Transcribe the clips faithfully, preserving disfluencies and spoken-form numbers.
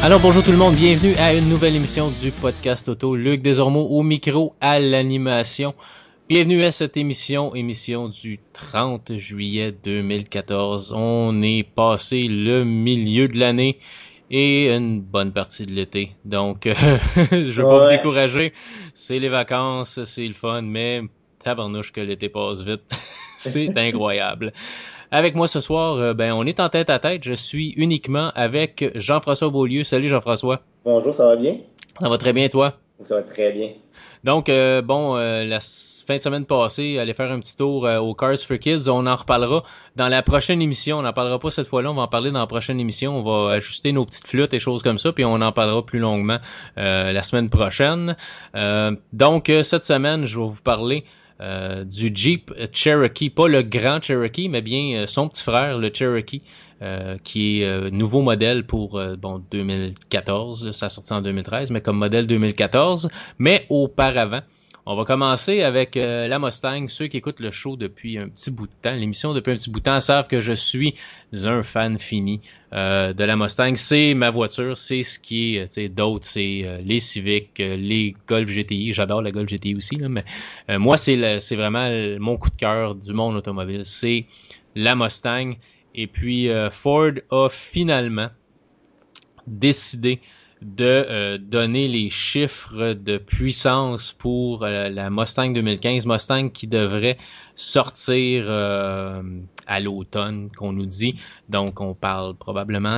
Alors bonjour tout le monde, bienvenue à une nouvelle émission du podcast auto. Luc Desormeaux au micro à l'animation. Bienvenue à cette émission, émission du trente juillet deux mille quatorze. On est passé le milieu de l'année et une bonne partie de l'été. Donc, euh, je veux pas Ouais. vous décourager, c'est les vacances, c'est le fun, mais tabarnouche que l'été passe vite. C'est incroyable. Avec moi ce soir, euh, ben on est en tête à tête. Je suis uniquement avec Jean-François Beaulieu. Salut Jean-François. Bonjour, ça va bien? Ça va très bien toi? Ça va très bien. Donc euh, bon, euh, la s- fin de semaine passée, aller faire un petit tour euh, au Cards for Kids. On en reparlera dans la prochaine émission. On n'en parlera pas cette fois-là. On va en parler dans la prochaine émission. On va ajuster nos petites flûtes et choses comme ça, puis on en parlera plus longuement euh, la semaine prochaine. Euh, donc euh, cette semaine, je vais vous parler Euh, du Jeep Cherokee, pas le grand Cherokee, mais bien euh, son petit frère, le Cherokee, euh, qui est euh, nouveau modèle pour euh, bon deux mille quatorze, ça a sorti en deux mille treize, mais comme modèle deux mille quatorze. Mais auparavant, on va commencer avec euh, la Mustang. Ceux qui écoutent le show depuis un petit bout de temps, l'émission depuis un petit bout de temps, savent que je suis un fan fini euh, de la Mustang. C'est ma voiture, c'est ce qui est, tu sais, d'autres, c'est euh, les Civic, euh, les Golf G T I. J'adore la Golf G T I aussi, là, mais euh, moi, c'est le, c'est vraiment le- mon coup de cœur du monde automobile. C'est la Mustang. Et puis, euh, Ford a finalement décidé de euh, donner les chiffres de puissance pour euh, la Mustang deux mille quinze, Mustang qui devrait sortir euh, à l'automne, qu'on nous dit. Donc, on parle probablement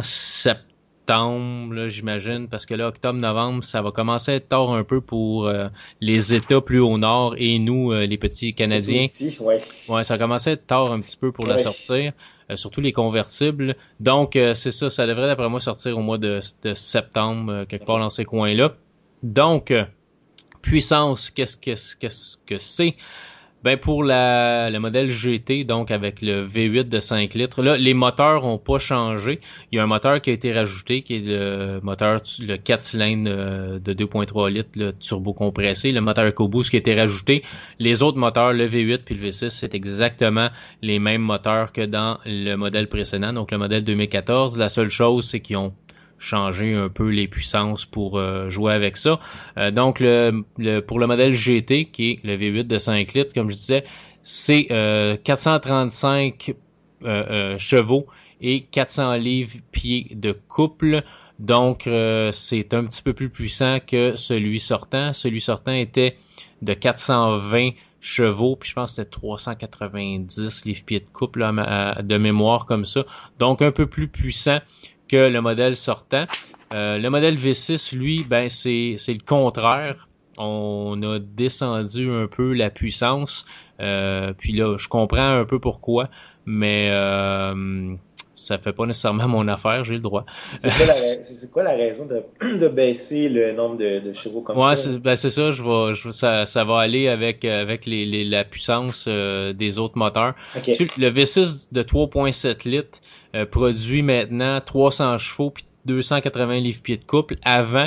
septembre, là, j'imagine, parce que là, octobre-novembre, ça va commencer à être tard un peu pour euh, les États plus au nord et nous, euh, les petits Surtout Canadiens. ici, ouais. Ouais, ça a commencé à être tard un petit peu pour la Ouais. sortir, euh, surtout les convertibles. Donc, euh, c'est ça, ça devrait d'après moi sortir au mois de, de septembre, euh, quelque part dans ces coins-là. Donc, euh, puissance, qu'est-ce que qu'est-ce que c'est? Ben pour la le modèle G T, donc avec le V huit de cinq litres, là, les moteurs ont pas changé. Il y a un moteur qui a été rajouté, qui est le moteur, le quatre cylindres euh, de deux virgule trois litres, le turbo compressé, le moteur EcoBoost qui a été rajouté. Les autres moteurs, le V huit puis le V six, c'est exactement les mêmes moteurs que dans le modèle précédent, donc le modèle deux mille quatorze. La seule chose, c'est qu'ils ont changer un peu les puissances pour euh, jouer avec ça. Euh, donc, le, le, pour le modèle G T, qui est le V huit de cinq litres, comme je disais, c'est euh, quatre cent trente-cinq euh, euh, chevaux et quatre cents livres-pieds de couple. Donc, euh, c'est un petit peu plus puissant que celui sortant. Celui sortant était de quatre cent vingt chevaux, puis je pense que c'était trois cent quatre-vingt-dix livres-pieds de couple là, de mémoire comme ça. Donc, un peu plus puissant que le modèle sortant. Euh, le modèle V six, lui, ben c'est c'est le contraire. On a descendu un peu la puissance. Euh, puis là, je comprends un peu pourquoi, mais euh, ça fait pas nécessairement mon affaire, j'ai le droit. C'est quoi, la, c'est quoi la raison de, de baisser le nombre de, de chevaux comme Ouais, ça? c'est, ben c'est ça, je vais, je, ça, ça va aller avec avec les, les la puissance euh, des autres moteurs. Ok. Tu, le V six de trois virgule sept litres euh, produit maintenant trois cents chevaux puis deux cent quatre-vingts livres-pieds de couple. Avant,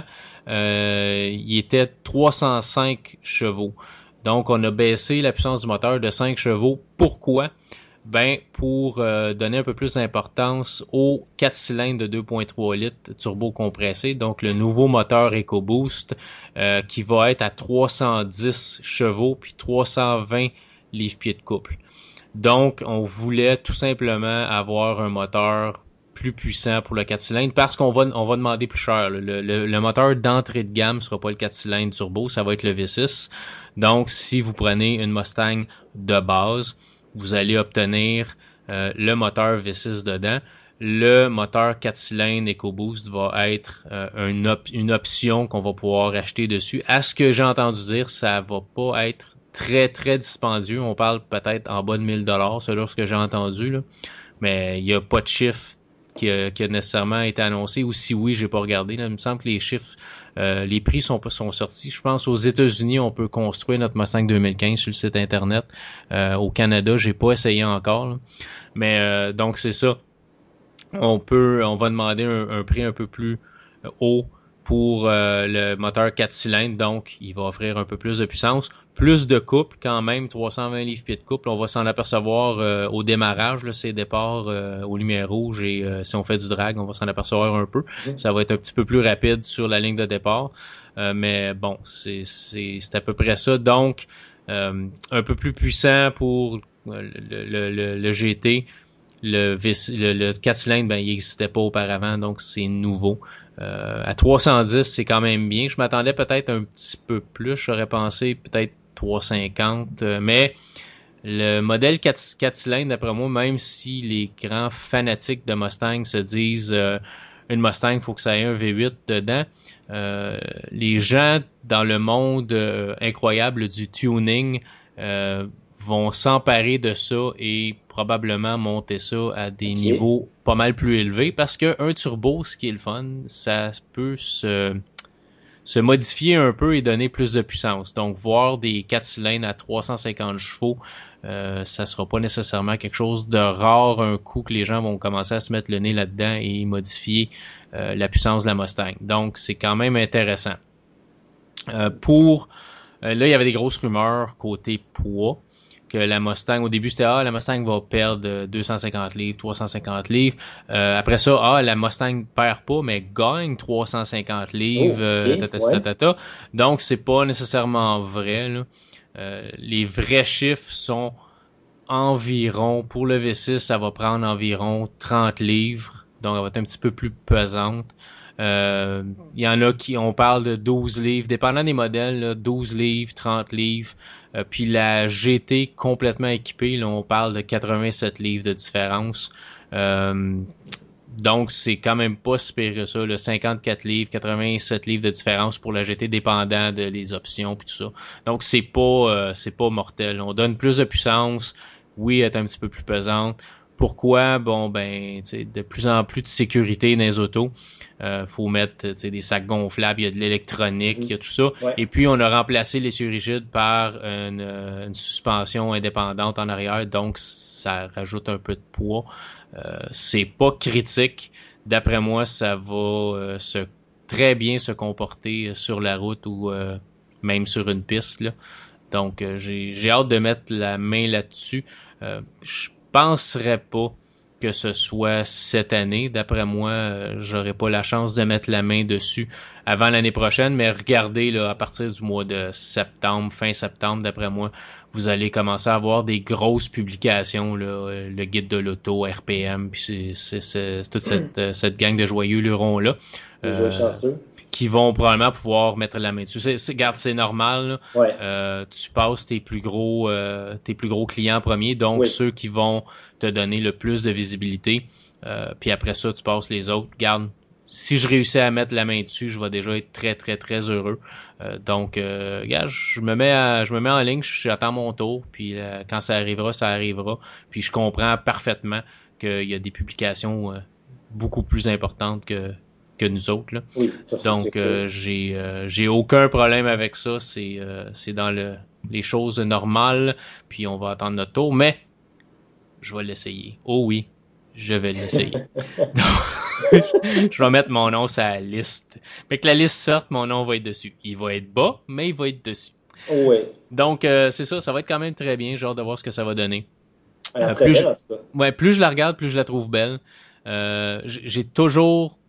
euh, il était trois cent cinq chevaux. Donc, on a baissé la puissance du moteur de cinq chevaux. Pourquoi? Ben, pour euh, donner un peu plus d'importance aux quatre cylindres de deux virgule trois litres turbo compressé, donc le nouveau moteur EcoBoost euh, qui va être à trois cent dix chevaux puis trois cent vingt livres-pieds de couple. Donc, on voulait tout simplement avoir un moteur plus puissant pour le quatre cylindres parce qu'on va on va demander plus cher. Le, le, le moteur d'entrée de gamme sera pas le quatre cylindres turbo, ça va être le V six. Donc, si vous prenez une Mustang de base, vous allez obtenir euh, le moteur V six dedans. Le moteur quatre cylindres EcoBoost va être euh, une, op- une option qu'on va pouvoir acheter dessus. À ce que j'ai entendu dire, ça va pas être très, très dispendieux. On parle peut-être en bas de mille dollars, selon ce que j'ai entendu, là. Mais il n'y a pas de chiffre qui a, qui a nécessairement été annoncé. Ou si oui, j'ai pas regardé. Là. Il me semble que les chiffres, euh, les prix sont, sont sortis. Je pense aux États-Unis, on peut construire notre Mustang deux mille quinze sur le site Internet. Euh, au Canada, j'ai pas essayé encore. Là. Mais euh, donc c'est ça. On peut, on va demander un, un prix un peu plus haut pour euh, le moteur quatre cylindres, donc il va offrir un peu plus de puissance, plus de couple quand même, trois cent vingt livres-pieds de couple. On va s'en apercevoir euh, au démarrage, là, ces départs euh, aux lumières rouges et euh, si on fait du drag, on va s'en apercevoir un peu. Mm-hmm. Ça va être un petit peu plus rapide sur la ligne de départ, euh, mais bon, c'est, c'est, c'est à peu près ça. Donc, euh, un peu plus puissant pour le, le, le, le G T. Le, le, le quatre cylindres, ben, il n'existait pas auparavant, donc c'est nouveau. Euh, à trois cent dix, c'est quand même bien. Je m'attendais peut-être un petit peu plus. J'aurais pensé peut-être trois cent cinquante. Euh, mais le modèle quatre cylindres, d'après moi, même si les grands fanatiques de Mustang se disent euh, une Mustang, il faut que ça ait un V huit dedans, euh, les gens dans le monde euh, incroyable du tuning euh, vont s'emparer de ça et probablement monter ça à des okay. niveaux pas mal plus élevés parce que un turbo, ce qui est le fun, ça peut se, se modifier un peu et donner plus de puissance. Donc, voir des quatre cylindres à trois cent cinquante chevaux, euh, ça sera pas nécessairement quelque chose de rare un coup que les gens vont commencer à se mettre le nez là-dedans et modifier euh, la puissance de la Mustang. Donc, c'est quand même intéressant. Euh, pour... Euh, là, il y avait des grosses rumeurs côté poids. Que la Mustang, au début, c'était « Ah, la Mustang va perdre deux cent cinquante livres, trois cent cinquante livres. Euh, » Après ça, « Ah, la Mustang perd pas, mais gagne trois cent cinquante livres. Oh, okay, euh, tata, ouais. tata. » Donc, c'est pas nécessairement vrai. Là. Euh, les vrais chiffres sont environ, pour le V six, ça va prendre environ trente livres. Donc, elle va être un petit peu plus pesante. Il euh, y en a qui, on parle de douze livres, dépendant des modèles, là, douze livres, trente livres. Euh, puis la G T complètement équipée, là, on parle de quatre-vingt-sept livres de différence. Euh, donc, c'est quand même pas si pire que ça, là, cinquante-quatre livres, quatre-vingt-sept livres de différence pour la G T, dépendant de les options puis tout ça. Donc, c'est pas, euh, c'est pas mortel. On donne plus de puissance. Oui, elle est un petit peu plus pesante. Pourquoi? Bon, ben, tu sais, de plus en plus de sécurité dans les autos. Euh, faut mettre, tu sais, des sacs gonflables, il y a de l'électronique, mmh. il y a tout ça. Ouais. Et puis, on a remplacé l'essieu rigide par une, une suspension indépendante en arrière, donc ça rajoute un peu de poids. Euh, c'est pas critique. D'après moi, ça va euh, se très bien se comporter sur la route ou euh, même sur une piste, là. Donc, euh, j'ai, j'ai hâte de mettre la main là-dessus. Euh, je penserais pas que ce soit cette année. D'après moi, euh, j'aurai pas la chance de mettre la main dessus avant l'année prochaine, mais regardez, là, à partir du mois de septembre, fin septembre, d'après moi, vous allez commencer à avoir des grosses publications, là, le guide de l'auto, R P M, puis c'est, c'est, c'est, c'est toute cette, mmh. cette gang de joyeux lurons-là. Euh, chanceux. Qui vont probablement pouvoir mettre la main dessus. C'est, c'est, regarde, c'est normal. Là. Ouais. Euh, tu passes tes plus gros euh, tes plus gros clients premiers, donc oui. ceux qui vont te donner le plus de visibilité. Euh, puis après ça, tu passes les autres. Regarde, si je réussis à mettre la main dessus, je vais déjà être très, très, très heureux. Euh, donc, euh, regarde, je me mets à, je me mets en ligne, j'attends mon tour, puis euh, quand ça arrivera, ça arrivera. Puis je comprends parfaitement qu'il y a des publications euh, beaucoup plus importantes que que nous autres, là. Oui, ça, donc euh, j'ai euh, j'ai aucun problème avec ça, c'est euh, c'est dans le les choses normales, puis on va attendre notre tour, mais je vais l'essayer. Oh oui, je vais l'essayer. Donc, je vais mettre mon nom sur la liste. Fait que la liste sorte, mon nom va être dessus. Il va être bas, mais il va être dessus. Oui. Donc euh, c'est ça, ça va être quand même très bien, genre de voir ce que ça va donner. Alors, euh, très plus belle, je, en tout cas. Ouais, plus je la regarde, plus je la trouve belle. Euh, j'ai toujours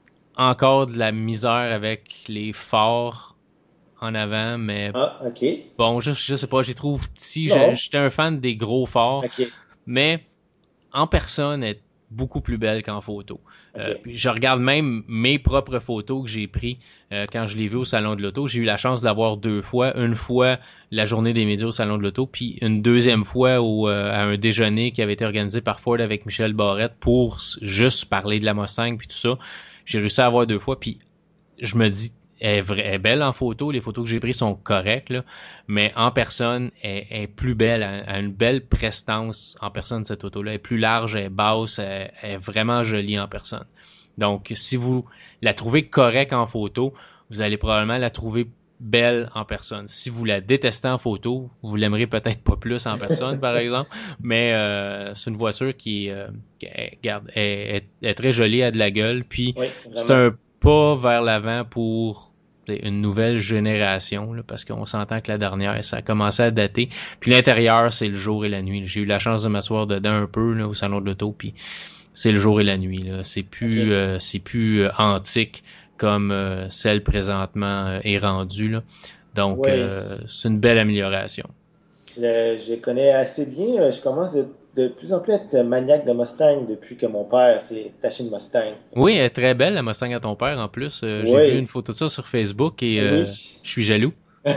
encore de la misère avec les phares en avant, mais ah, ok. bon, je, je sais pas, j'y trouve petit. J'étais un fan des gros phares, okay. mais en personne, elle est beaucoup plus belle qu'en photo. Okay. Euh, puis je regarde même mes propres photos que j'ai pris euh, quand je l'ai vu au Salon de l'Auto. J'ai eu la chance de l'avoir deux fois. Une fois, la journée des médias au Salon de l'Auto, puis une deuxième fois au, euh, à un déjeuner qui avait été organisé par Ford avec Michel Barrette pour juste parler de la Mustang puis tout ça. J'ai réussi à avoir deux fois, puis je me dis, elle est, vraie, elle est belle en photo, les photos que j'ai prises sont correctes, là, mais en personne, elle, elle est plus belle, elle a une belle prestance en personne, cette auto-là. Elle est plus large, elle est basse, elle, elle est vraiment jolie en personne. Donc, si vous la trouvez correcte en photo, vous allez probablement la trouver belle en personne. Si vous la détestez en photo, vous l'aimerez peut-être pas plus en personne, par exemple, mais euh, c'est une voiture qui, euh, qui est, regarde, est, est, est très jolie, a de la gueule, puis oui, c'est un pas vers l'avant pour une nouvelle génération, là, parce qu'on s'entend que la dernière, ça a commencé à dater. Puis l'intérieur, c'est le jour et la nuit. J'ai eu la chance de m'asseoir dedans un peu là, au salon de l'auto, puis c'est le jour et la nuit. Là. C'est plus, okay. euh, c'est plus euh, antique comme euh, celle présentement euh, est rendue. Là. Donc, oui. euh, c'est une belle amélioration. Je, je connais assez bien. Je commence de, de plus en plus à être maniaque de Mustang depuis que mon père s'est acheté une Mustang. Oui, elle est très belle, la Mustang à ton père, en plus. Euh, oui. J'ai vu une photo de ça sur Facebook et euh, oui. je suis jaloux.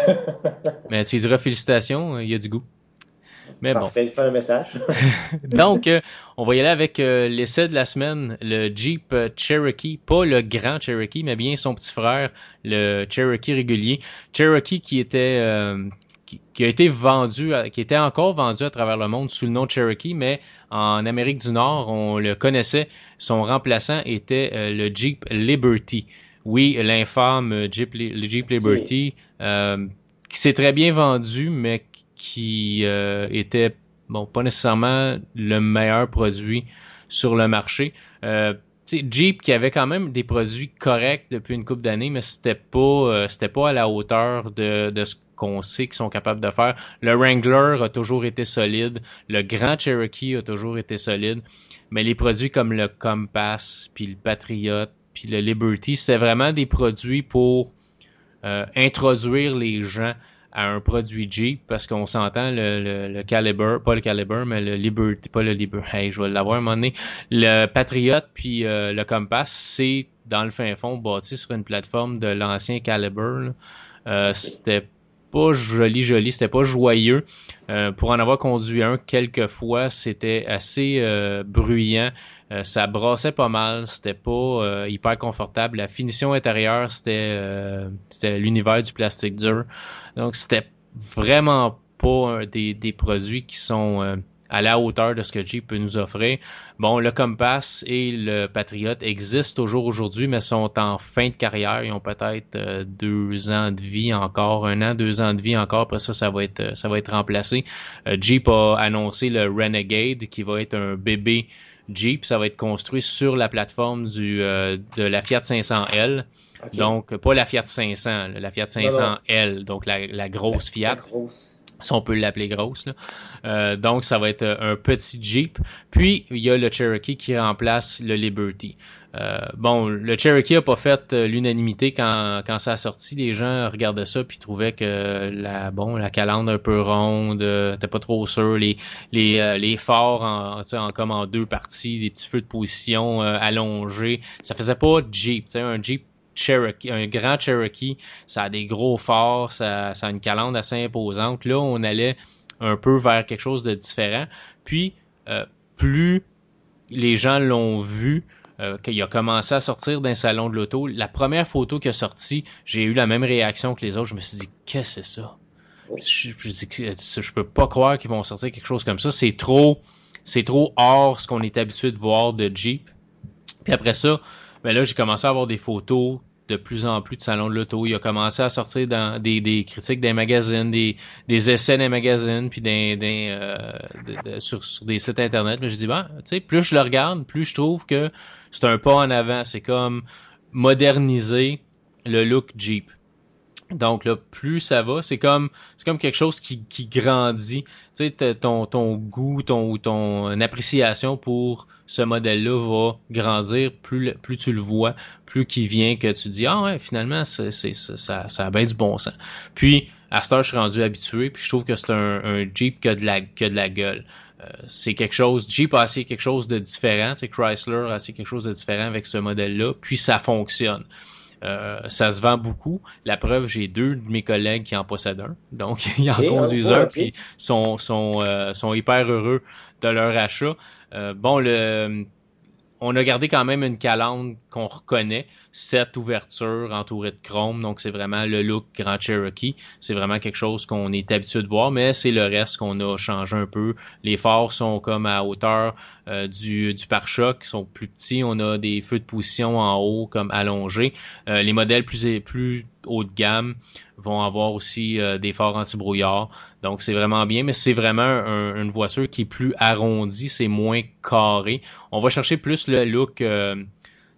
Mais tu lui diras félicitations, il y a du goût. Mais Parfait, bon. fais un message. Donc, euh, on va y aller avec euh, l'essai de la semaine, le Jeep Cherokee, pas le grand Cherokee, mais bien son petit frère, le Cherokee régulier. Cherokee qui était... Euh, Qui, qui a été vendu, à, qui était encore vendu à travers le monde sous le nom de Cherokee, mais en Amérique du Nord, on le connaissait. Son remplaçant était euh, le Jeep Liberty. Oui, l'infâme Jeep, le Jeep Liberty, euh, qui s'est très bien vendu, mais qui euh, était, bon, pas nécessairement le meilleur produit sur le marché. Euh, T'sais, Jeep qui avait quand même des produits corrects depuis une couple d'années, mais c'était pas euh, c'était pas à la hauteur de, de ce qu'on sait qu'ils sont capables de faire. Le Wrangler a toujours été solide, le Grand Cherokee a toujours été solide, mais les produits comme le Compass, puis le Patriot, puis le Liberty, c'était vraiment des produits pour euh, introduire les gens à un produit Jeep, parce qu'on s'entend, le, le, le Caliber, pas le Caliber, mais le Liberty, pas le Liberty, hey, je vais l'avoir à un moment donné, le Patriot puis euh, le Compass, c'est dans le fin fond bâti sur une plateforme de l'ancien Caliber. Euh, c'était pas joli, joli, c'était pas joyeux. Euh, pour en avoir conduit un quelques fois, c'était assez euh, bruyant. Euh, ça brassait pas mal, c'était pas euh, hyper confortable. La finition intérieure, c'était euh, c'était l'univers du plastique dur. Donc c'était vraiment pas des, des produits qui sont euh, à la hauteur de ce que Jeep peut nous offrir. Bon, le Compass et le Patriot existent toujours aujourd'hui, mais sont en fin de carrière. Ils ont peut-être euh, deux ans de vie encore, un an, deux ans de vie encore. Après ça, ça va être ça va être remplacé. Euh, Jeep a annoncé le Renegade, qui va être un bébé Jeep. Ça va être construit sur la plateforme du euh, de la Fiat cinq cents L. Okay. Donc, pas la Fiat cinq cents, la Fiat cinq cents L, donc la, la grosse Fiat. La grosse. Si on peut l'appeler grosse. Là. Euh, donc, ça va être un petit Jeep. Puis, il y a le Cherokee qui remplace le Liberty. Euh, bon, le Cherokee a pas fait l'unanimité quand quand ça a sorti. Les gens regardaient ça puis trouvaient que la bon la calandre un peu ronde, euh, t'es pas trop sûr. Les les euh, les phares en, en comme en deux parties, des petits feux de position euh, allongés. Ça faisait pas Jeep. Tu sais, un Jeep Cherokee, un grand Cherokee, ça a des gros phares, ça, ça a une calandre assez imposante. Là, on allait un peu vers quelque chose de différent. Puis, euh, plus les gens l'ont vu, euh, qu'il a commencé à sortir d'un salon de l'auto, la première photo qui a sorti, j'ai eu la même réaction que les autres. Je me suis dit, qu'est-ce que c'est ça? Je, je, je, je peux pas croire qu'ils vont sortir quelque chose comme ça. C'est trop, c'est trop hors ce qu'on est habitué de voir de Jeep. Puis après ça, ben là, j'ai commencé à avoir des photos de plus en plus de salons de l'auto. Il a commencé à sortir dans des, des critiques des magazines, des, des essais des magazines, puis des, des, euh, de, de, sur, sur des sites internet. Mais je dis, ben, tu sais, plus je le regarde, plus je trouve que c'est un pas en avant. C'est comme moderniser le look Jeep. Donc là, plus ça va, c'est comme c'est comme quelque chose qui, qui grandit. Tu sais, ton ton goût, ton ton appréciation pour ce modèle-là va grandir. Plus plus tu le vois, plus qu'il vient que tu dis ah ouais, finalement c'est c'est ça ça a bien du bon sens. Puis à cette heure, je suis rendu habitué, puis je trouve que c'est un, un Jeep qui a de la qui a de la gueule. Euh, c'est quelque chose, Jeep a essayé quelque chose de différent, tu sais, Chrysler a essayé quelque chose de différent avec ce modèle-là, puis ça fonctionne. Euh, ça se vend beaucoup. La preuve, j'ai deux de mes collègues qui en possèdent un. Donc, ils en okay, conduisent un, puis sont, sont, euh, sont hyper heureux de leur achat. Euh, bon, le, on a gardé quand même une calandre qu'on reconnaît, cette ouverture entourée de chrome, donc c'est vraiment le look Grand Cherokee. C'est vraiment quelque chose qu'on est habitué de voir, mais c'est le reste qu'on a changé un peu. Les phares sont comme à hauteur euh, du, du pare-choc, qui sont plus petits. On a des feux de position en haut comme allongés. Euh, les modèles plus, plus haut de gamme vont avoir aussi euh, des phares anti-brouillard. Donc c'est vraiment bien, mais c'est vraiment un, une voiture qui est plus arrondie, c'est moins carré. On va chercher plus le look... Euh,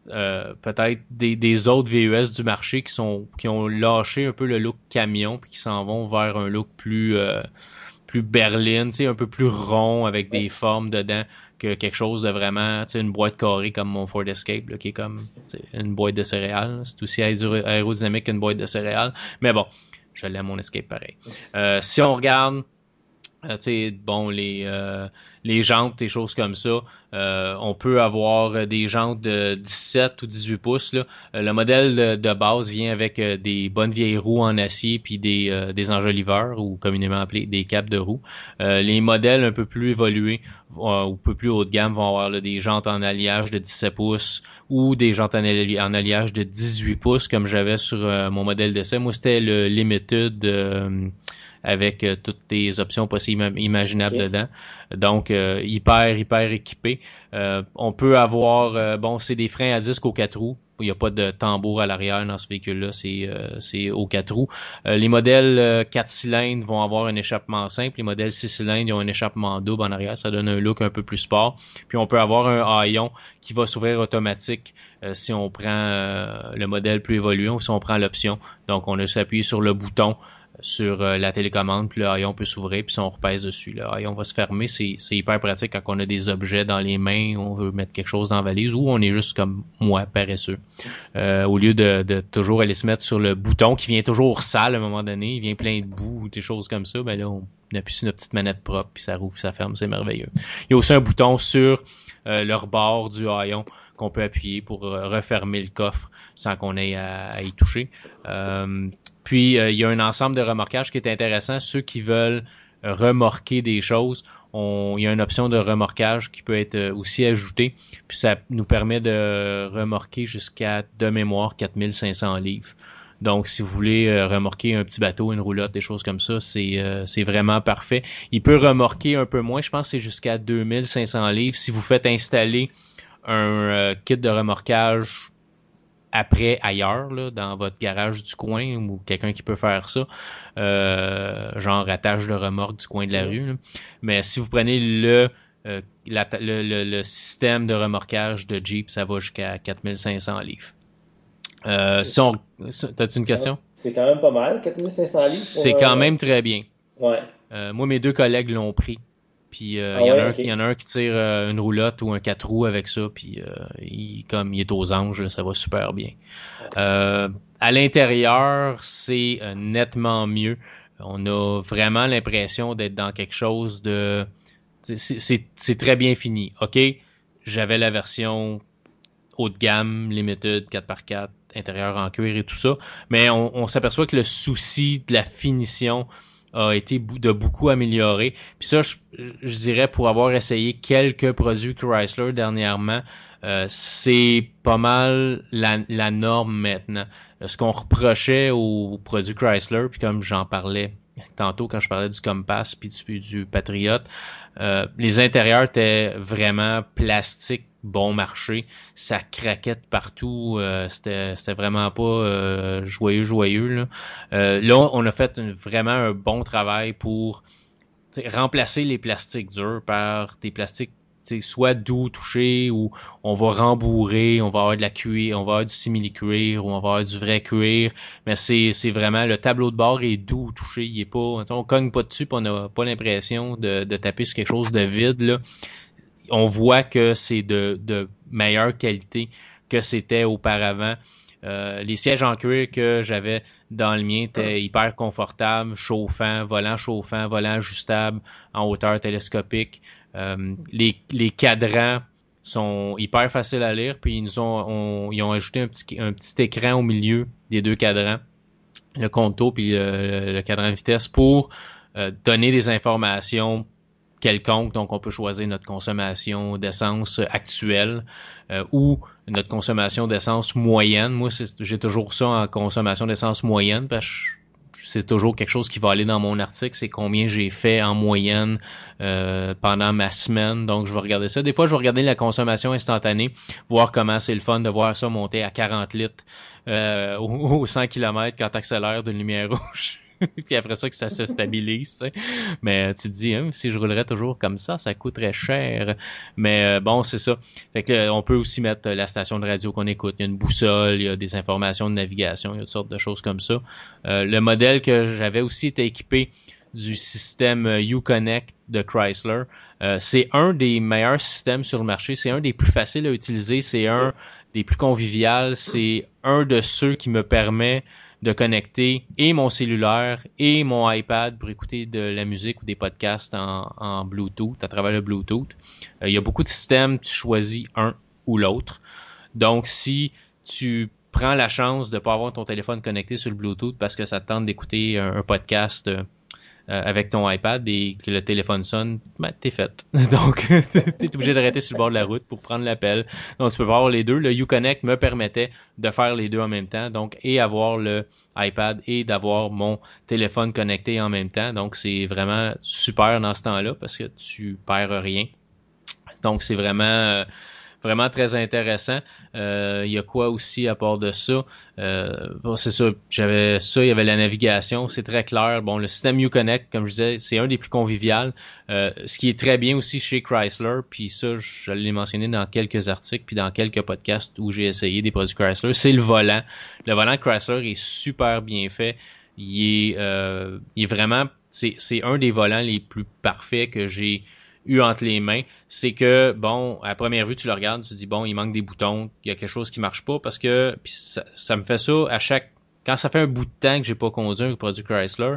euh, peut-être des, des autres V U S du marché qui sont qui ont lâché un peu le look camion puis qui s'en vont vers un look plus euh, plus berline, tu sais, un peu plus rond avec des formes dedans que quelque chose de vraiment, tu sais, une boîte carrée comme mon Ford Escape, là, qui est comme une boîte de céréales. Là. C'est aussi aérodynamique qu'une boîte de céréales. Mais bon, je l'aime mon Escape pareil. Euh, si on regarde Euh, tu sais, bon, les euh, les jantes, des choses comme ça, euh, on peut avoir des jantes de dix-sept ou dix-huit pouces. Là. Euh, le modèle de, de base vient avec euh, des bonnes vieilles roues en acier puis des euh, des enjoliveurs ou communément appelés des capes de roues. Euh, les modèles un peu plus évolués euh, ou un peu plus haut de gamme vont avoir là, des jantes en alliage de dix-sept pouces ou des jantes en, alli- en alliage de dix-huit pouces comme j'avais sur euh, mon modèle d'essai. Moi, c'était le Limited euh, avec euh, toutes les options possibles imaginables OK. dedans. Donc, euh, hyper, hyper équipé. Euh, on peut avoir, euh, bon, c'est des freins à disque aux quatre roues. Il n'y a pas de tambour à l'arrière dans ce véhicule-là, c'est euh, c'est aux quatre roues. Euh, les modèles euh, quatre cylindres vont avoir un échappement simple. Les modèles six cylindres ils ont un échappement double en arrière. Ça donne un look un peu plus sport. Puis on peut avoir un haillon qui va s'ouvrir automatique euh, si on prend euh, le modèle plus évolué ou si on prend l'option. Donc, on a s'appuyer sur le bouton sur euh, la télécommande, puis le haillon peut s'ouvrir, puis si on repèse dessus, le haillon va se fermer. C'est, c'est hyper pratique quand on a des objets dans les mains, on veut mettre quelque chose dans la valise, ou on est juste comme moi, paresseux. Euh, au lieu de, de toujours aller se mettre sur le bouton qui vient toujours sale à un moment donné, il vient plein de boue ou des choses comme ça, ben là, on appuie sur notre petite manette propre, puis ça rouvre, ça ferme, c'est merveilleux. Il y a aussi un bouton sur euh, le rebord du haillon qu'on peut appuyer pour euh, refermer le coffre sans qu'on ait à, à y toucher. Euh, Puis, euh, il y a un ensemble de remorquage qui est intéressant. Ceux qui veulent remorquer des choses, on, il y a une option de remorquage qui peut être aussi ajoutée. Puis, ça nous permet de remorquer jusqu'à, de mémoire, quatre mille cinq cents livres. Donc, si vous voulez euh, remorquer un petit bateau, une roulotte, des choses comme ça, c'est euh, c'est vraiment parfait. Il peut remorquer un peu moins. Je pense que c'est jusqu'à deux mille cinq cents livres. Si vous faites installer un euh, kit de remorquage après ailleurs, là, dans votre garage du coin ou quelqu'un qui peut faire ça, euh, genre attache de remorque du coin de la rue. Là. Mais si vous prenez le, euh, la, le, le, le système de remorquage de Jeep, ça va jusqu'à quatre mille cinq cents livres. Euh, si on, t'as-tu une question? C'est quand même pas mal, quatre mille cinq cents livres pour C'est quand un... même très bien. Ouais. Euh, moi, mes deux collègues l'ont pris. Puis il euh, Ah y en ouais, a un, ok. y en a un qui tire euh, une roulotte ou un quatre roues avec ça, puis euh, il, comme il est aux anges, là, ça va super bien. Euh, à l'intérieur, c'est euh, nettement mieux. On a vraiment l'impression d'être dans quelque chose de... C'est, c'est, c'est très bien fini. OK, j'avais la version haut de gamme, limited, quatre par quatre, intérieur en cuir et tout ça, mais on, on s'aperçoit que le souci de la finition a été de beaucoup amélioré. Puis ça, je, je dirais, pour avoir essayé quelques produits Chrysler dernièrement, euh, c'est pas mal la, la norme maintenant. Ce qu'on reprochait aux produits Chrysler, puis comme j'en parlais tantôt quand je parlais du Compass puis du, du Patriot, euh, les intérieurs étaient vraiment plastiques, bon marché, ça craquait de partout, euh, c'était c'était vraiment pas euh, joyeux joyeux là. Euh, là on a fait une, vraiment un bon travail pour remplacer les plastiques durs par des plastiques soit doux touchés ou on va rembourrer, on va avoir de la cuir, on va avoir du simili-cuir ou on va avoir du vrai cuir, mais c'est c'est vraiment le tableau de bord est doux touché, il est pas, on cogne pas dessus, pis on n'a pas l'impression de, de taper sur quelque chose de vide là. On voit que c'est de, de meilleure qualité que c'était auparavant. Euh, les sièges en cuir que j'avais dans le mien étaient hyper confortables, chauffants, volant chauffant, volant ajustable en hauteur télescopique. Euh, les, les cadrans sont hyper faciles à lire, puis ils nous ont, on, ils ont ajouté un petit, un petit écran au milieu des deux cadrans, le conto puis le, le cadran vitesse pour euh, donner des informations quelconque, donc on peut choisir notre consommation d'essence actuelle euh, ou notre consommation d'essence moyenne. Moi, c'est, j'ai toujours ça en consommation d'essence moyenne parce que c'est toujours quelque chose qui va aller dans mon article, c'est combien j'ai fait en moyenne euh, pendant ma semaine. Donc, je vais regarder ça. Des fois, je vais regarder la consommation instantanée, voir comment c'est le fun de voir ça monter à quarante litres euh, aux cent kilomètres quand tu accélères d'une lumière rouge. puis après ça que ça se stabilise, tu sais. Mais tu te dis, hein, si je roulerais toujours comme ça, ça coûterait cher. Mais euh, bon, c'est ça. Fait que euh, on peut aussi mettre la station de radio qu'on écoute. Il y a une boussole, il y a des informations de navigation, il y a toutes sortes de choses comme ça. Euh, le modèle que j'avais aussi était équipé du système Uconnect de Chrysler. Euh, c'est un des meilleurs systèmes sur le marché. C'est un des plus faciles à utiliser. C'est un des plus conviviales. C'est un de ceux qui me permet de connecter et mon cellulaire et mon iPad pour écouter de la musique ou des podcasts en, en Bluetooth, à travers le Bluetooth. Euh, il y a beaucoup de systèmes, tu choisis un ou l'autre. Donc, si tu prends la chance de pas avoir ton téléphone connecté sur le Bluetooth parce que ça te tente d'écouter un, un podcast euh, avec ton iPad et que le téléphone sonne, ben, t'es fait. Donc, t'es obligé d'arrêter sur le bord de la route pour prendre l'appel. Donc, tu peux avoir les deux. Le Uconnect me permettait de faire les deux en même temps. Donc, et avoir le iPad et d'avoir mon téléphone connecté en même temps. Donc, c'est vraiment super dans ce temps-là parce que tu perds rien. Donc, c'est vraiment... Euh, Vraiment très intéressant. Euh, il y a quoi aussi à part de ça? Euh, bon, c'est ça, j'avais ça, il y avait la navigation, c'est très clair. Bon, le système Uconnect, comme je disais, c'est un des plus conviviales. Euh, ce qui est très bien aussi chez Chrysler, puis ça, je l'ai mentionné dans quelques articles, puis dans quelques podcasts où j'ai essayé des produits Chrysler, c'est le volant. Le volant de Chrysler est super bien fait. Il est, euh, il est vraiment, c'est, c'est un des volants les plus parfaits que j'ai eu entre les mains. C'est que, bon, à première vue, tu le regardes, tu te dis, bon, il manque des boutons, il y a quelque chose qui marche pas parce que, puis ça, ça me fait ça à chaque, quand ça fait un bout de temps que j'ai pas conduit un produit Chrysler,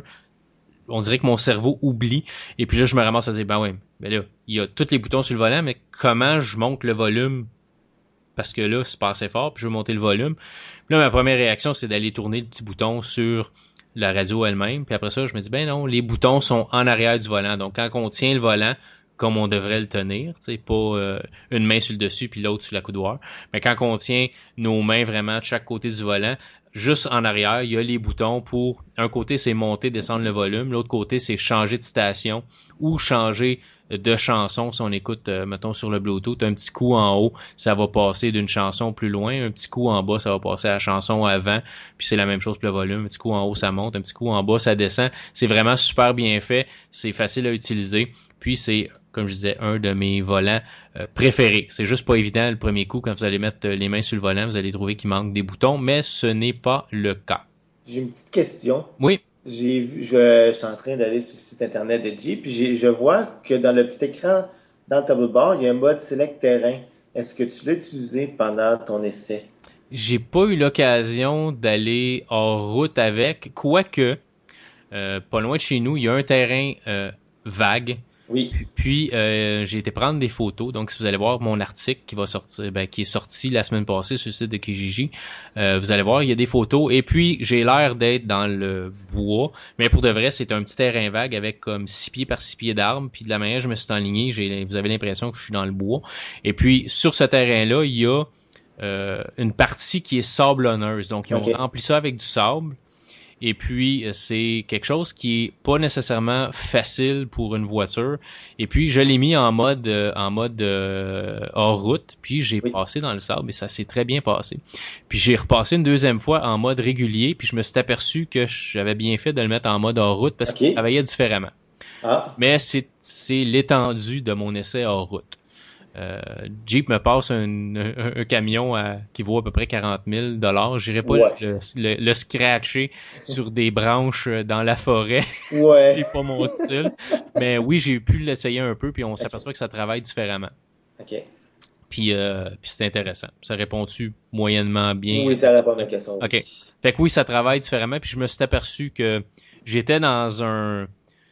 on dirait que mon cerveau oublie, et puis là, je me ramasse à dire, ben oui, ben là, il y a tous les boutons sur le volant, mais comment je monte le volume? Parce que là, c'est pas assez fort, puis je veux monter le volume. Puis là, ma première réaction, c'est d'aller tourner le petit bouton sur la radio elle-même, puis après ça, je me dis, ben non, les boutons sont en arrière du volant, donc quand on tient le volant, comme on devrait le tenir, tu sais, pas euh, une main sur le dessus puis l'autre sur la coudoir. Mais quand on tient nos mains vraiment de chaque côté du volant, juste en arrière, il y a les boutons pour, un côté c'est monter, descendre le volume, l'autre côté c'est changer de station ou changer de chanson si on écoute, euh, mettons, sur le Bluetooth. Un petit coup en haut, ça va passer d'une chanson plus loin. Un petit coup en bas, ça va passer à la chanson avant. Puis c'est la même chose pour le volume. Un petit coup en haut, ça monte. Un petit coup en bas, ça descend. C'est vraiment super bien fait. C'est facile à utiliser. Puis c'est, comme je disais, un de mes volants euh, préférés. C'est juste pas évident le premier coup. Quand vous allez mettre les mains sur le volant, vous allez trouver qu'il manque des boutons, mais ce n'est pas le cas. J'ai une petite question. Oui. J'ai vu, je, je suis en train d'aller sur le site internet de Jeep, puis j'ai, je vois que dans le petit écran, dans le tableau de bord, il y a un mode Select Terrain. Est-ce que tu l'as utilisé pendant ton essai? J'ai pas eu l'occasion d'aller hors route avec, quoique, euh, pas loin de chez nous, il y a un terrain euh, vague. Oui. Puis, puis euh, j'ai été prendre des photos. Donc, si vous allez voir mon article qui va sortir, ben, qui est sorti la semaine passée sur le site de Kijiji, euh, vous allez voir, il y a des photos. Et puis, j'ai l'air d'être dans le bois. Mais pour de vrai, c'est un petit terrain vague avec comme six pieds par six pieds d'arbres. Puis de la manière dont je me suis enligné, j'ai, vous avez l'impression que je suis dans le bois. Et puis, sur ce terrain-là, il y a euh, une partie qui est sablonneuse. Donc, ils ont okay. rempli ça avec du sable. Et puis, c'est quelque chose qui est pas nécessairement facile pour une voiture. Et puis, je l'ai mis en mode euh, en mode euh, hors route. Puis, j'ai oui. passé dans le sable et ça s'est très bien passé. Puis, j'ai repassé une deuxième fois en mode régulier. Puis, je me suis aperçu que j'avais bien fait de le mettre en mode hors route parce okay. qu'il travaillait différemment. Ah. Mais c'est, c'est l'étendue de mon essai hors route. Euh, Jeep me passe un, un, un camion à, qui vaut à peu près quarante mille dollars. J'irai pas ouais. le, le, le scratcher sur des branches dans la forêt. Ouais. C'est pas mon style. Mais oui, j'ai pu l'essayer un peu, puis on okay. s'aperçoit que ça travaille différemment. OK. Puis, euh, puis c'est intéressant. Ça répond-tu moyennement bien? Oui, ça répond à ma question. OK. Oui. Fait que oui, ça travaille différemment, puis je me suis aperçu que j'étais dans un...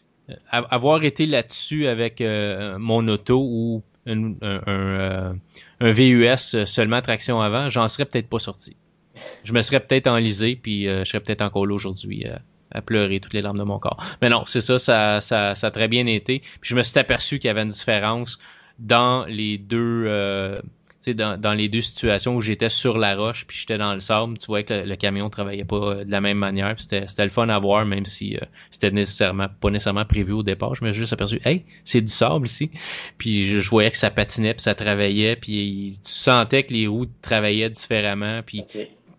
Avoir été là-dessus avec euh, mon auto ou Un, un, un, un V U S seulement traction avant, j'en serais peut-être pas sorti. Je me serais peut-être enlisé, puis euh, je serais peut-être encore là aujourd'hui euh, à pleurer toutes les larmes de mon corps. Mais non, c'est ça, ça, ça, ça a très bien été. Puis je me suis aperçu qu'il y avait une différence dans les deux, euh, tu sais, dans, dans les deux situations où j'étais sur la roche, puis j'étais dans le sable. Tu vois que le, le camion travaillait pas de la même manière. Puis c'était, c'était le fun à voir, même si euh, c'était nécessairement pas nécessairement prévu au départ. Je me suis juste aperçu, hey, c'est du sable ici. Puis je, je voyais que ça patinait, puis ça travaillait, puis tu sentais que les roues travaillaient différemment. Puis okay.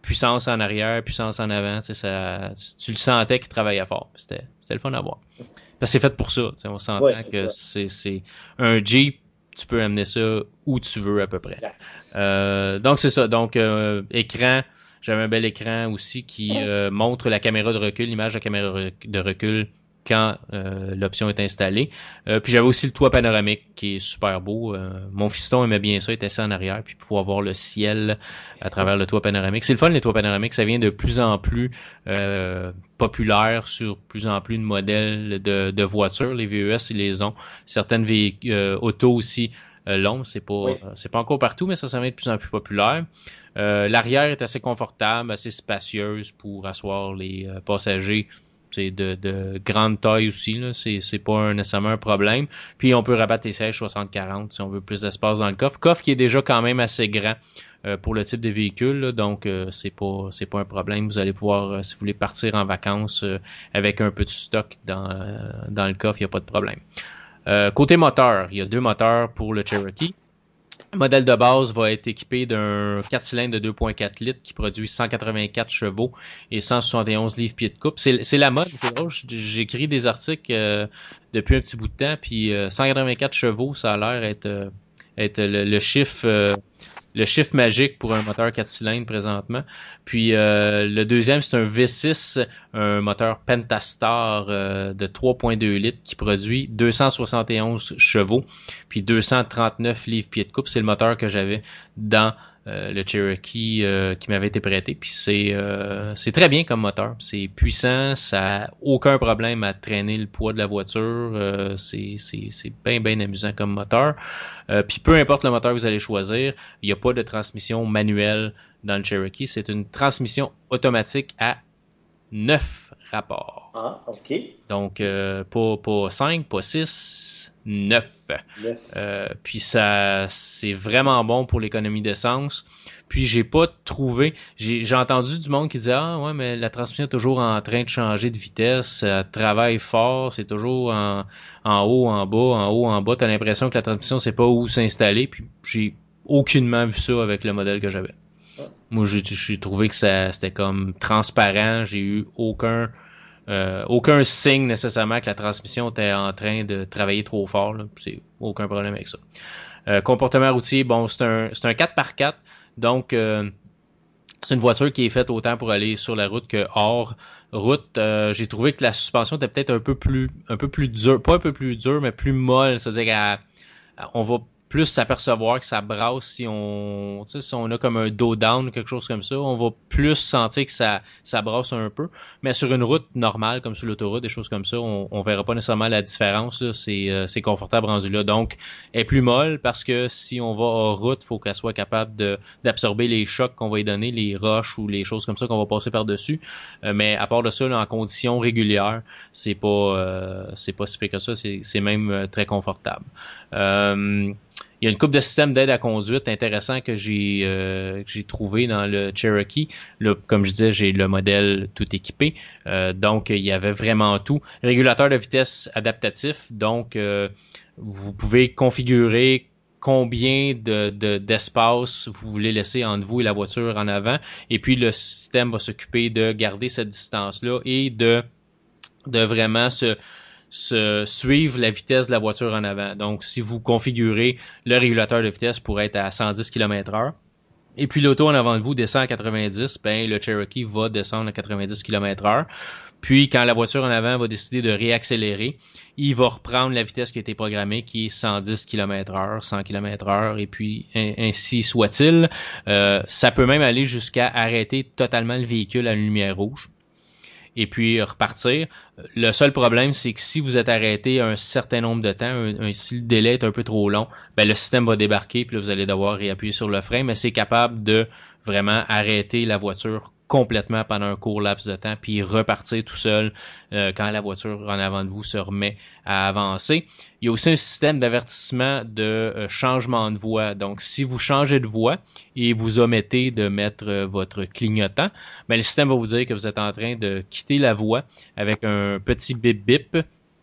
puissance en arrière, puissance en avant, tu sais, ça, tu le sentais qu'il travaillait fort. C'était, c'était le fun à voir. Parce que c'est fait pour ça. Tu sais, on s'entend Ouais, c'est que ça. c'est, c'est un Jeep, tu peux amener ça où tu veux à peu près. Exact. Euh, donc c'est ça. Donc euh, écran, j'avais un bel écran aussi qui euh, montre la caméra de recul, l'image de la caméra de recul quand euh, l'option est installée. Euh, puis j'avais aussi le toit panoramique qui est super beau. Euh, mon fiston aimait bien ça, il était assis en arrière, puis pouvoir voir le ciel à travers le toit panoramique. C'est le fun, les toits panoramiques, ça vient de plus en plus euh, populaire sur plus en plus de modèles de, de voitures. Les V E S, ils les ont. Certaines véhicules, euh, autos aussi euh, l'ont. C'est pas, Oui. c'est pas encore partout, mais ça, ça va être de plus en plus populaire. Euh, l'arrière est assez confortable, assez spacieuse pour asseoir les euh, passagers. C'est de, de grande taille aussi, là. C'est, c'est pas un, nécessairement un problème. Puis on peut rabattre les sièges soixante quarante si on veut plus d'espace dans le coffre. Coffre qui est déjà quand même assez grand euh, pour le type de véhicule, là. Donc euh, c'est pas c'est pas un problème. Vous allez pouvoir, euh, si vous voulez partir en vacances euh, avec un peu de stock dans, euh, dans le coffre, il n'y a pas de problème. Euh, côté moteur, il y a deux moteurs pour le Cherokee. Le modèle de base va être équipé d'un quatre cylindres de deux virgule quatre litres qui produit cent quatre-vingt-quatre chevaux et cent soixante et onze livres-pieds de couple. C'est, c'est la mode. C'est drôle, j'écris des articles euh, depuis un petit bout de temps, puis euh, cent quatre-vingt-quatre chevaux, ça a l'air être, euh, être le, le chiffre... Euh, le chiffre magique pour un moteur quatre cylindres présentement. Puis euh, le deuxième, c'est un V six, un moteur Pentastar euh, de trois virgule deux litres qui produit deux cent soixante et onze chevaux, puis deux cent trente-neuf livres-pieds de couple. C'est le moteur que j'avais dans euh, le Cherokee euh, qui m'avait été prêté. Puis c'est euh, c'est très bien comme moteur. C'est puissant, ça a aucun problème à traîner le poids de la voiture. Euh, c'est c'est c'est bien bien amusant comme moteur. Euh, puis peu importe le moteur que vous allez choisir, il n'y a pas de transmission manuelle dans le Cherokee. C'est une transmission automatique à neuf rapports. Ah, OK. Donc, euh, pas, pas cinq, pas six, neuf. Neuf. Euh, puis ça, c'est vraiment bon pour l'économie d'essence. Puis j'ai pas trouvé, j'ai, j'ai entendu du monde qui disait ah ouais mais la transmission est toujours en train de changer de vitesse, elle travaille fort, c'est toujours en, en haut, en bas, en haut, en bas. T'as l'impression que la transmission sait pas où s'installer. Puis j'ai aucunement vu ça avec le modèle que j'avais. Moi j'ai, j'ai trouvé que ça c'était comme transparent, j'ai eu aucun euh, aucun signe nécessairement que la transmission était en train de travailler trop fort. Là. C'est aucun problème avec ça. Euh, comportement routier, bon, c'est un c'est un quatre par quatre. Donc, euh, c'est une voiture qui est faite autant pour aller sur la route que hors route. Euh, j'ai trouvé que la suspension était peut-être un peu plus un peu plus dure, pas un peu plus dure, mais plus molle. C'est-à-dire qu'on va plus s'apercevoir que ça brasse si on, tu sais, si on a comme un dos down ou quelque chose comme ça, on va plus sentir que ça, ça brasse un peu. Mais sur une route normale, comme sur l'autoroute, des choses comme ça, on, on verra pas nécessairement la différence. Là. C'est, euh, c'est confortable rendu là. Donc, elle est plus molle parce que si on va hors route, faut qu'elle soit capable de, d'absorber les chocs qu'on va y donner, les roches ou les choses comme ça qu'on va passer par-dessus. Euh, mais à part de ça, là, en conditions régulières, c'est pas, euh, c'est pas si pire que ça. C'est, c'est même euh, très confortable. Euh, Il y a une couple de systèmes d'aide à conduite intéressants que j'ai euh, que j'ai trouvé dans le Cherokee. Là, comme je disais, j'ai le modèle tout équipé. Euh, donc, il y avait vraiment tout. Régulateur de vitesse adaptatif. Donc, euh, vous pouvez configurer combien de, de d'espace vous voulez laisser entre vous et la voiture en avant. Et puis, le système va s'occuper de garder cette distance-là et de, de vraiment se... Se suivre la vitesse de la voiture en avant. Donc, si vous configurez le régulateur de vitesse pour être à cent dix kilomètres heure, et puis l'auto en avant de vous descend à quatre-vingt-dix, ben le Cherokee va descendre à quatre-vingt-dix kilomètres heure. Puis, quand la voiture en avant va décider de réaccélérer, il va reprendre la vitesse qui a été programmée, qui est cent dix kilomètres heure, cent kilomètres heure, et puis ainsi soit-il. Euh, ça peut même aller jusqu'à arrêter totalement le véhicule à une lumière rouge. Et puis repartir. Le seul problème, c'est que si vous êtes arrêté un certain nombre de temps, un, un, si le délai est un peu trop long, ben le système va débarquer, puis là, vous allez devoir réappuyer sur le frein, mais c'est capable de vraiment arrêter la voiture complètement pendant un court laps de temps, puis repartir tout seul euh, quand la voiture en avant de vous se remet à avancer. Il y a aussi un système d'avertissement de euh, changement de voie. Donc, si vous changez de voie et vous omettez de mettre euh, votre clignotant, ben, le système va vous dire que vous êtes en train de quitter la voie avec un petit bip bip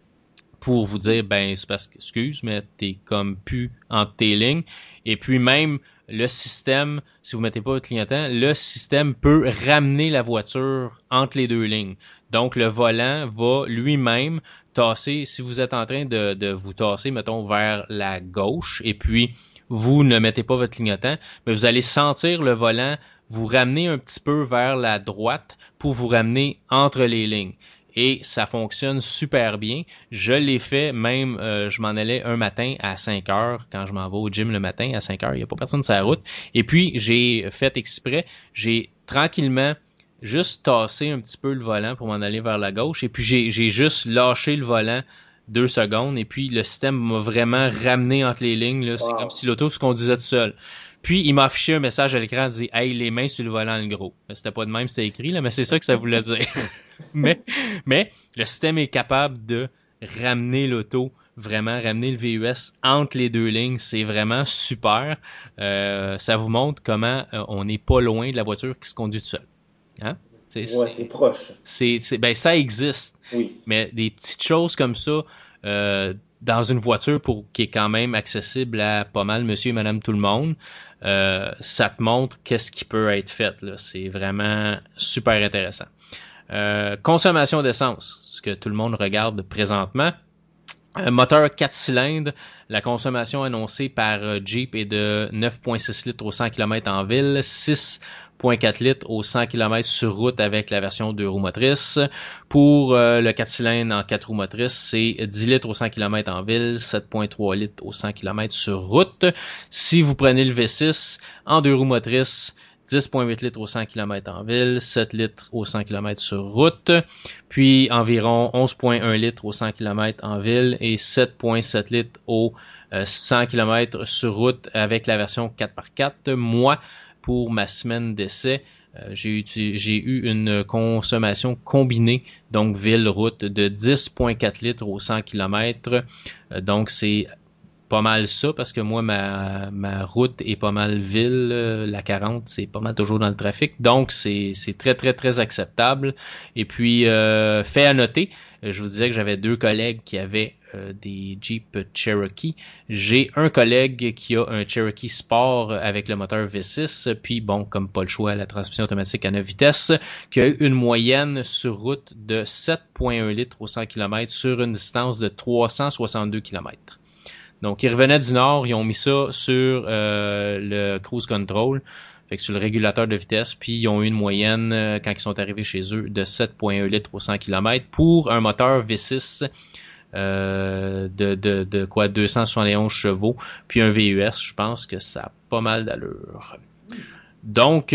pour vous dire, ben, c'est parce que, excuse, mais t'es comme plus entre tes lignes. Et puis même, le système, si vous mettez pas votre clignotant, le système peut ramener la voiture entre les deux lignes. Donc, le volant va lui-même tasser, si vous êtes en train de, de vous tasser, mettons, vers la gauche, et puis vous ne mettez pas votre clignotant, mais vous allez sentir le volant vous ramener un petit peu vers la droite pour vous ramener entre les lignes. Et ça fonctionne super bien. Je l'ai fait, même euh, je m'en allais un matin à cinq heures, quand je m'en vais au gym le matin à cinq heures, il n'y a pas personne sur la route. Et puis, j'ai fait exprès, j'ai tranquillement juste tassé un petit peu le volant pour m'en aller vers la gauche. Et puis, j'ai, j'ai juste lâché le volant deux secondes. Et puis, le système m'a vraiment ramené entre les lignes. Là. C'est Wow. comme si l'auto se conduisait tout seul. Puis, il m'a affiché un message à l'écran qui dit « Hey, les mains sur le volant, le gros ». C'était pas de même, c'était écrit, là, mais c'est ça que ça voulait dire. mais, mais, le système est capable de ramener l'auto, vraiment ramener le V U S entre les deux lignes. C'est vraiment super. Euh, ça vous montre comment euh, on n'est pas loin de la voiture qui se conduit tout seul. Hein? C'est, Ouais, c'est proche. C'est, c'est, ben, ça existe. Oui. Mais des petites choses comme ça, euh, dans une voiture pour qui est quand même accessible à pas mal monsieur et madame tout le monde, euh, ça te montre qu'est-ce qui peut être fait, là. C'est vraiment super intéressant. Euh, consommation d'essence, ce que tout le monde regarde présentement. Un moteur quatre cylindres, la consommation annoncée par Jeep est de neuf virgule six litres au cent kilomètres en ville, six virgule quatre litres au cent kilomètres sur route avec la version deux roues motrices. Pour euh, le quatre cylindres en quatre roues motrices, c'est dix litres au cent kilomètres en ville, sept virgule trois litres au cent kilomètres sur route. Si vous prenez le V six en deux roues motrices, dix virgule huit litres au cent kilomètres en ville, sept litres au cent kilomètres sur route, puis environ onze virgule un litres au cent kilomètres en ville et sept virgule sept litres au euh, cent kilomètres sur route avec la version quatre par quatre. Moi, pour ma semaine d'essai, euh, j'ai, eu, j'ai eu une consommation combinée, donc ville-route, de dix virgule quatre litres au cent kilomètres. Euh, donc, c'est pas mal ça, parce que moi, ma, ma route est pas mal ville. La quarante, c'est pas mal toujours dans le trafic. Donc, c'est, c'est très, très, très acceptable. Et puis, euh, fait à noter, je vous disais que j'avais deux collègues qui avaient euh, des Jeep Cherokee. J'ai un collègue qui a un Cherokee Sport avec le moteur V six, puis bon, comme pas le choix, la transmission automatique à neuf vitesses, qui a eu une moyenne sur route de sept virgule un litres au cent kilomètres sur une distance de trois cent soixante-deux kilomètres. Donc, ils revenaient du nord, ils ont mis ça sur euh, le cruise control, fait que sur le régulateur de vitesse, puis ils ont eu une moyenne, euh, quand ils sont arrivés chez eux, de sept virgule un litres au cent kilomètres pour un moteur V six euh, de, de, de quoi deux cent soixante et onze chevaux, puis un V U S, je pense que ça a pas mal d'allure. Donc,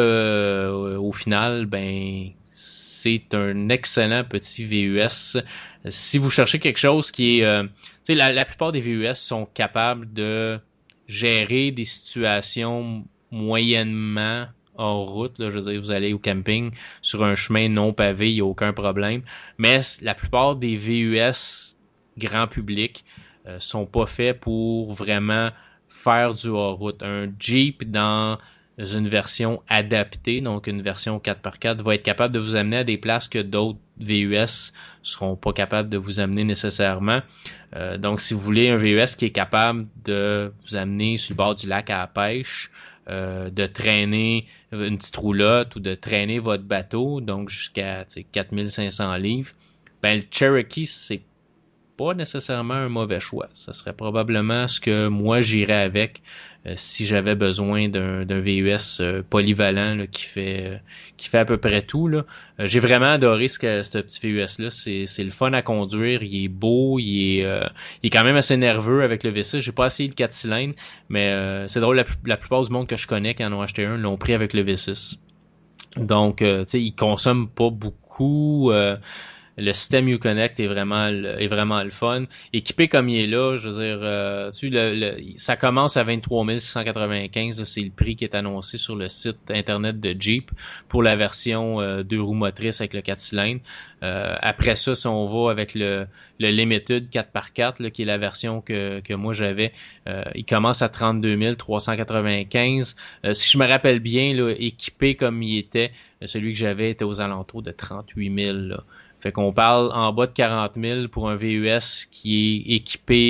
euh, au final, ben, c'est un excellent petit V U S. Si vous cherchez quelque chose qui est... Euh, tu sais, la, la plupart des V U S sont capables de gérer des situations moyennement hors route. Là, je veux dire, vous allez au camping sur un chemin non pavé, il n'y a aucun problème. Mais la plupart des V U S grand public euh, sont pas faits pour vraiment faire du hors route. Un Jeep dans une version adaptée, donc une version quatre par quatre, va être capable de vous amener à des places que d'autres V U S seront pas capables de vous amener nécessairement. Euh, donc, si vous voulez un V U S qui est capable de vous amener sur le bord du lac à la pêche, euh, de traîner une petite roulotte ou de traîner votre bateau, donc jusqu'à quatre mille cinq cents livres, ben le Cherokee, c'est pas nécessairement un mauvais choix. Ça serait probablement ce que moi j'irais avec euh, si j'avais besoin d'un, d'un V U S euh, polyvalent là, qui fait euh, qui fait à peu près tout. Là. Euh, j'ai vraiment adoré ce, que, ce petit V U S-là. C'est, c'est le fun à conduire. Il est beau. Il est, euh, il est quand même assez nerveux avec le V six. J'ai pas essayé le quatre cylindres, mais euh, c'est drôle, la, la plupart du monde que je connais qui en ont acheté un l'ont pris avec le V six. Donc, euh, tu sais, il consomme pas beaucoup. Euh, Le système Uconnect est vraiment le, est vraiment le fun. Équipé comme il est là, je veux dire, euh, tu sais, le, le, ça commence à vingt-trois mille six cent quatre-vingt-quinze. Là, c'est le prix qui est annoncé sur le site internet de Jeep pour la version euh, deux roues motrices avec le quatre cylindres. Euh, après ça, si on va avec le, le Limited quatre par quatre, là, qui est la version que, que moi j'avais, euh, il commence à trente-deux mille trois cent quatre-vingt-quinze. Euh, si je me rappelle bien, là, équipé comme il était, celui que j'avais était aux alentours de trente-huit mille. Là. Fait qu'on parle en bas de quarante mille pour un V U S qui est équipé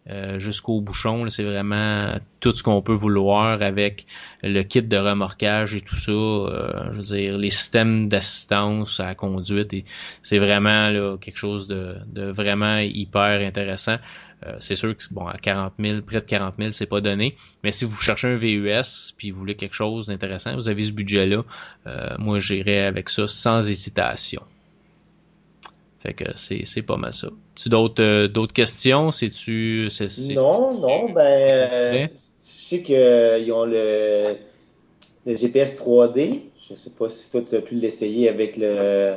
euh, jusqu'au bouchon. Là, c'est vraiment tout ce qu'on peut vouloir avec le kit de remorquage et tout ça. Euh, je veux dire, les systèmes d'assistance à la conduite. Et c'est vraiment là, quelque chose de, de vraiment hyper intéressant. Euh, c'est sûr que bon, à quarante mille, près de quarante mille, c'est pas donné. Mais si vous cherchez un V U S puis vous voulez quelque chose d'intéressant, vous avez ce budget-là, euh, moi j'irai avec ça sans hésitation. Fait que c'est c'est pas mal ça. Tu d'autres euh, d'autres questions? C'est-tu c'est, c'est, Non, c'est, non, ben, euh, c'est je sais qu'ils ont le, le G P S trois D. Je sais pas si toi tu as pu l'essayer avec le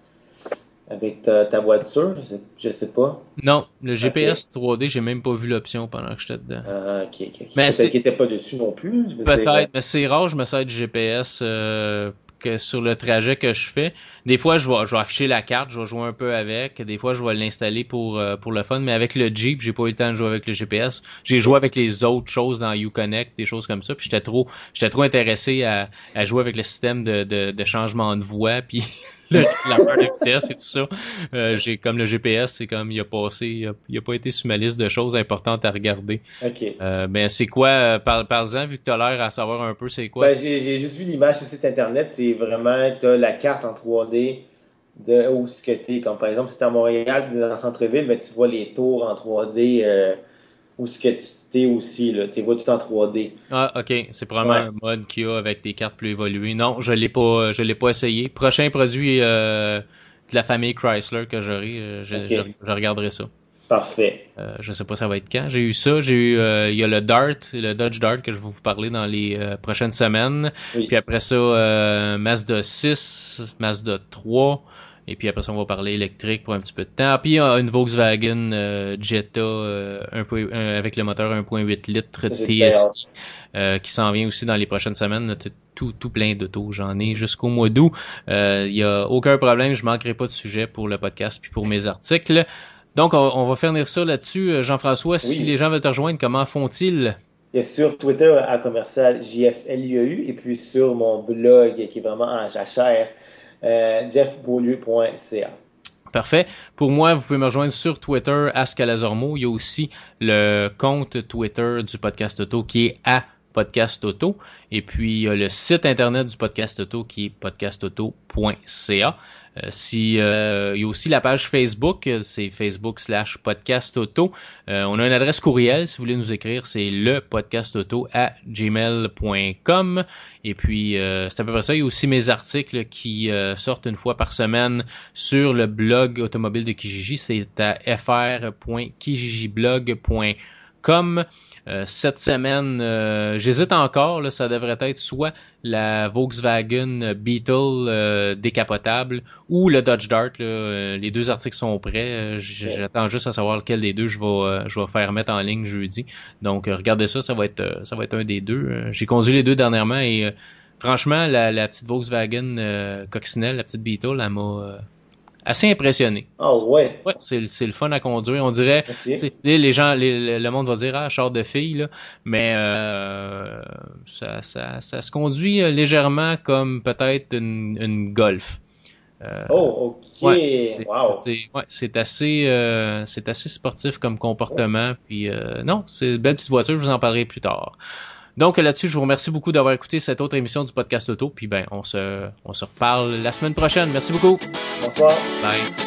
avec ta, ta voiture. Je sais, je sais pas. Non, le Ok. G P S trois D, j'ai même pas vu l'option pendant que j'étais dedans. Ah, ok, ok, ok. Mais Peut-être c'est qu'il était pas dessus non plus. Je veux dire. peut-être, mais c'est rare, je me sers du G P S euh, que sur le trajet que je fais. Des fois, je vais, je vais afficher la carte, je vais jouer un peu avec. Des fois, je vais l'installer pour euh, pour le fun. Mais avec le Jeep, j'ai pas eu le temps de jouer avec le G P S. J'ai joué avec les autres choses dans Uconnect, des choses comme ça. Puis j'étais trop, j'étais trop intéressé à, à jouer avec le système de, de, de changement de voie, puis le, la peur de vitesse et tout ça. Euh, j'ai comme le G P S, c'est comme il a passé, il a, il a pas été sur ma liste de choses importantes à regarder. Ok. Euh, ben c'est quoi, euh, par, par-en, vu que t'as l'air à savoir un peu c'est quoi. Ben, C'est... j'ai j'ai juste vu l'image sur le site internet. C'est vraiment, tu as la carte en trois D de où ce que t'es. Comme par exemple, si t'es à Montréal, dans le centre-ville, ben, tu vois les tours en trois D euh, où ce que tu t'es aussi. Là. Tu les vois tout en trois D. Ah, ok, c'est Ouais. probablement un mode qu'il y a avec des cartes plus évoluées. Non, je l'ai pas, je l'ai pas essayé. Prochain produit euh, de la famille Chrysler que j'aurai, euh, je, je, OK. je regarderai ça. Parfait. Euh, je sais pas ça va être quand. J'ai eu ça, j'ai eu euh, il y a le Dart, le Dodge Dart que je vais vous parler dans les euh, prochaines semaines. Puis Oui. après ça, euh, Mazda six, Mazda trois. Et puis après ça, on va parler électrique pour un petit peu de temps. Puis il y a une Volkswagen euh, Jetta euh, un peu, un, avec le moteur un virgule huit litres Ça, de j'ai bien hâte. T S I euh, qui s'en vient aussi dans les prochaines semaines. Tout, tout plein d'autos. J'en ai jusqu'au mois d'août. Euh, Il y a aucun problème. Je manquerai pas de sujet pour le podcast puis pour mes articles. Donc, on, on va finir ça là-dessus. Jean-François, si les Oui. gens veulent te rejoindre, comment font-ils? Il y a sur Twitter à commercial J F L I E U et puis sur mon blog qui est vraiment en jachère, euh, jeff beaulieu point c a. Parfait. Pour moi, vous pouvez me rejoindre sur Twitter, à Scalazormo. Il y a aussi le compte Twitter du Podcast Auto qui est à Podcast Auto. Et puis, il y a le site internet du Podcast Auto qui est podcast auto point c a. Euh, si, euh, il y a aussi la page Facebook, c'est Facebook slash Podcast Auto. Euh, on a une adresse courriel, si vous voulez nous écrire, c'est le podcastauto à gmail point com. Et puis, euh, c'est à peu près ça. Il y a aussi mes articles qui euh, sortent une fois par semaine sur le blog automobile de Kijiji. C'est à f r point kijijiblog point com. Euh, cette semaine, euh, j'hésite encore, là, ça devrait être soit la Volkswagen Beetle euh, décapotable ou le Dodge Dart. Là, euh, les deux articles sont prêts. Euh, j'attends juste à savoir lequel des deux je vais, euh, je vais faire mettre en ligne jeudi. Donc, euh, regardez ça, ça va être, euh, ça va être un des deux. Euh, j'ai conduit les deux dernièrement et euh, franchement, la, la petite Volkswagen euh, coccinelle, la petite Beetle, elle m'a euh, assez impressionné. Ah ouais. Ouais, c'est, c'est le fun à conduire. On dirait, tu OK. sais, les gens, les, le monde va dire ah char de fille là, mais euh, ça, ça, ça se conduit légèrement comme peut-être une, une Golf. Euh, Oh, ouais, OK. c'est, Wow. c'est, ouais, c'est assez, euh, c'est assez sportif comme comportement. Puis euh, non, c'est une belle petite voiture. Je vous en parlerai plus tard. Donc là-dessus, je vous remercie beaucoup d'avoir écouté cette autre émission du podcast auto. Puis ben, on se, on se reparle la semaine prochaine. Merci beaucoup. Bonsoir. Bye.